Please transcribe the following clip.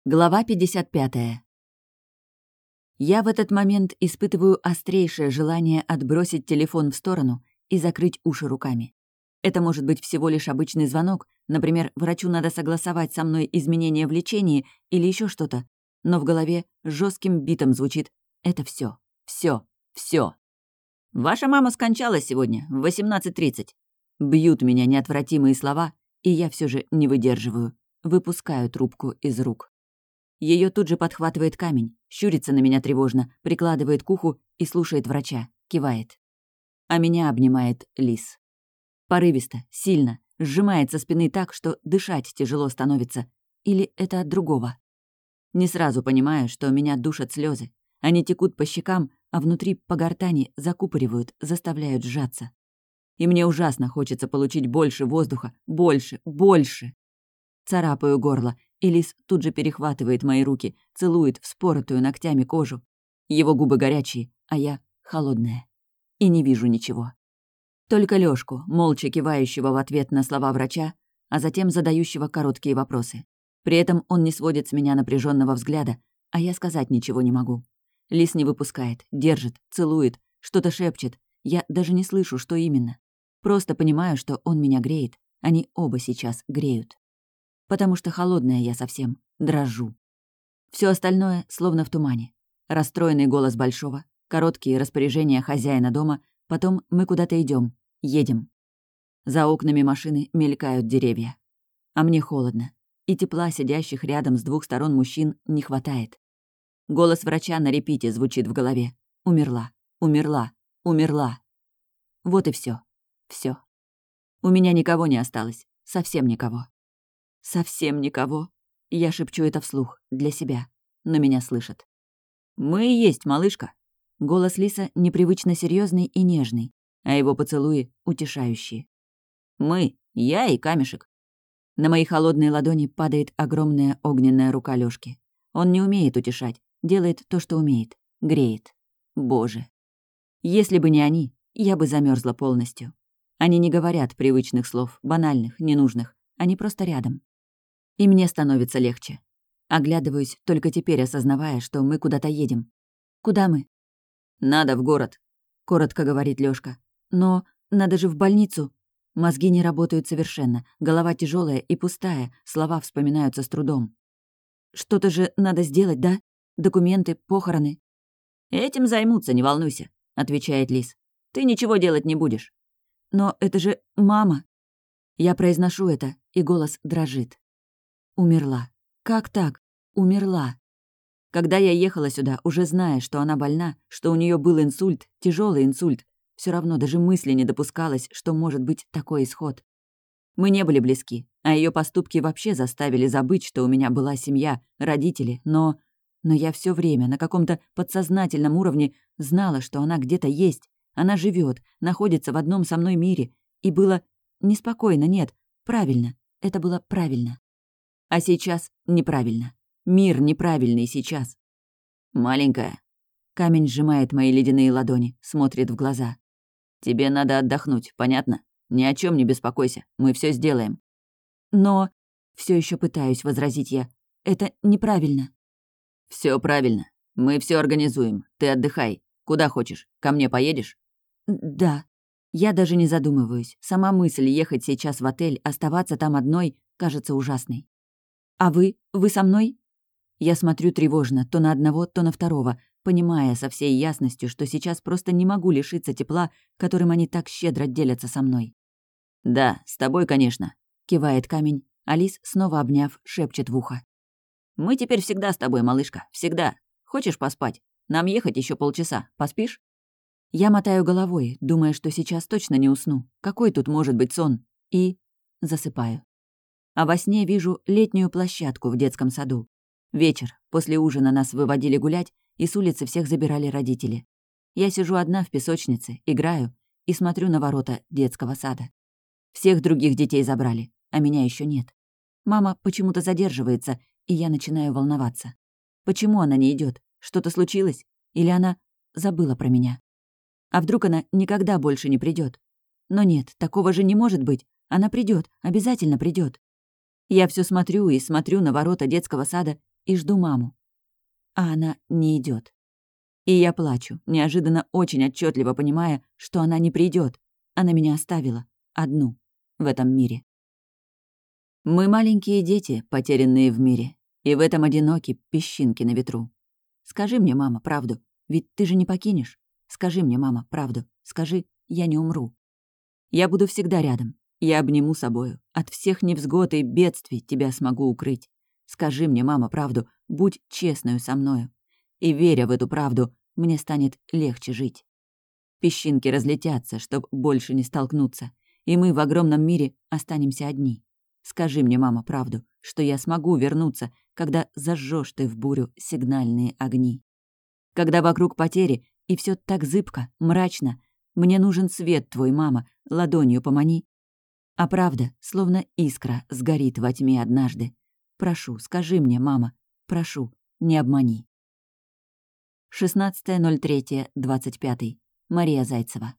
Глава 55. Я в этот момент испытываю острейшее желание отбросить телефон в сторону и закрыть уши руками. Это может быть всего лишь обычный звонок, например, врачу надо согласовать со мной изменения в лечении или еще что-то, но в голове жестким битом звучит «это все, все, все. Ваша мама скончалась сегодня в 18:30. Бьют меня неотвратимые слова, и я все же не выдерживаю, выпускаю трубку из рук. Ее тут же подхватывает камень, щурится на меня тревожно, прикладывает к уху и слушает врача, кивает. А меня обнимает Лис. Порывисто, сильно, сжимает со спины так, что дышать тяжело становится. Или это от другого? Не сразу понимаю, что меня душат слезы. Они текут по щекам, а внутри по гортани закупоривают, заставляют сжаться. И мне ужасно хочется получить больше воздуха, больше, больше. Царапаю горло, и Лис тут же перехватывает мои руки, целует вспоротую ногтями кожу. Его губы горячие, а я холодная. И не вижу ничего. Только Лёшку, молча кивающего в ответ на слова врача, а затем задающего короткие вопросы. При этом он не сводит с меня напряженного взгляда, а я сказать ничего не могу. Лис не выпускает, держит, целует, что-то шепчет. Я даже не слышу, что именно. Просто понимаю, что он меня греет. Они оба сейчас греют. Потому что холодная я совсем, дрожу. Все остальное словно в тумане. Расстроенный голос Большого, короткие распоряжения хозяина дома, потом мы куда-то идем, едем. За окнами машины мелькают деревья. А мне холодно, и тепла сидящих рядом с двух сторон мужчин не хватает. Голос врача на репите звучит в голове. Умерла, умерла, умерла. Вот и все, все. У меня никого не осталось, совсем никого. «Совсем никого». Я шепчу это вслух, для себя, но меня слышат. «Мы и есть, малышка». Голос Лиса непривычно серьезный и нежный, а его поцелуи утешающие. «Мы, я и камешек». На мои холодные ладони падает огромная огненная рука Лёшки. Он не умеет утешать, делает то, что умеет, греет. Боже. Если бы не они, я бы замерзла полностью. Они не говорят привычных слов, банальных, ненужных. Они просто рядом. И мне становится легче. Оглядываюсь, только теперь осознавая, что мы куда-то едем. «Куда мы?» «Надо в город», — коротко говорит Лёшка. «Но надо же в больницу». Мозги не работают совершенно, голова тяжелая и пустая, слова вспоминаются с трудом. «Что-то же надо сделать, да? Документы, похороны». «Этим займутся, не волнуйся», — отвечает Лис. «Ты ничего делать не будешь». «Но это же мама». Я произношу это, и голос дрожит. Умерла. Как так? Умерла. Когда я ехала сюда, уже зная, что она больна, что у нее был инсульт, тяжелый инсульт, все равно даже мысли не допускалось, что может быть такой исход. Мы не были близки, а ее поступки вообще заставили забыть, что у меня была семья, родители, но я все время на каком-то подсознательном уровне знала, что она где-то есть, она живет, находится в одном со мной мире, и было неспокойно, нет, правильно, это было правильно. А сейчас неправильно. Мир неправильный сейчас. «Маленькая». Камень сжимает мои ледяные ладони, смотрит в глаза. «Тебе надо отдохнуть, понятно? Ни о чем не беспокойся, мы все сделаем». «Но...» все еще пытаюсь возразить я. «Это неправильно». Все правильно. Мы все организуем. Ты отдыхай. Куда хочешь? Ко мне поедешь?» «Да». Я даже не задумываюсь. Сама мысль ехать сейчас в отель, оставаться там одной, кажется ужасной. «А вы? Вы со мной?» Я смотрю тревожно, то на одного, то на второго, понимая со всей ясностью, что сейчас просто не могу лишиться тепла, которым они так щедро делятся со мной. «Да, с тобой, конечно», — кивает камень, а Лис, снова обняв, шепчет в ухо. «Мы теперь всегда с тобой, малышка, всегда. Хочешь поспать? Нам ехать еще полчаса. Поспишь?» Я мотаю головой, думая, что сейчас точно не усну. Какой тут может быть сон? И засыпаю. А во сне вижу летнюю площадку в детском саду. Вечер, после ужина нас выводили гулять, и с улицы всех забирали родители. Я сижу одна в песочнице, играю и смотрю на ворота детского сада. Всех других детей забрали, а меня еще нет. Мама почему-то задерживается, и я начинаю волноваться. Почему она не идет? Что-то случилось? Или она забыла про меня? А вдруг она никогда больше не придет? Но нет, такого же не может быть. Она придет, обязательно придет. Я все смотрю и смотрю на ворота детского сада и жду маму. А она не идет. И я плачу, неожиданно очень отчетливо понимая, что она не придет. Она меня оставила. Одну. В этом мире. Мы маленькие дети, потерянные в мире. И в этом одиноки песчинки на ветру. Скажи мне, мама, правду. Ведь ты же не покинешь. Скажи мне, мама, правду. Скажи, я не умру. Я буду всегда рядом. Я обниму собою. От всех невзгод и бедствий тебя смогу укрыть. Скажи мне, мама, правду. Будь честною со мною. И, веря в эту правду, мне станет легче жить. Песчинки разлетятся, чтоб больше не столкнуться, и мы в огромном мире останемся одни. Скажи мне, мама, правду, что я смогу вернуться, когда зажжешь ты в бурю сигнальные огни. Когда вокруг потери, и все так зыбко, мрачно, мне нужен свет твой, мама, ладонью помани. А правда, словно искра, сгорит во тьме однажды. Прошу, скажи мне, мама, прошу, не обмани. 16.03.25. Мария Зайцева.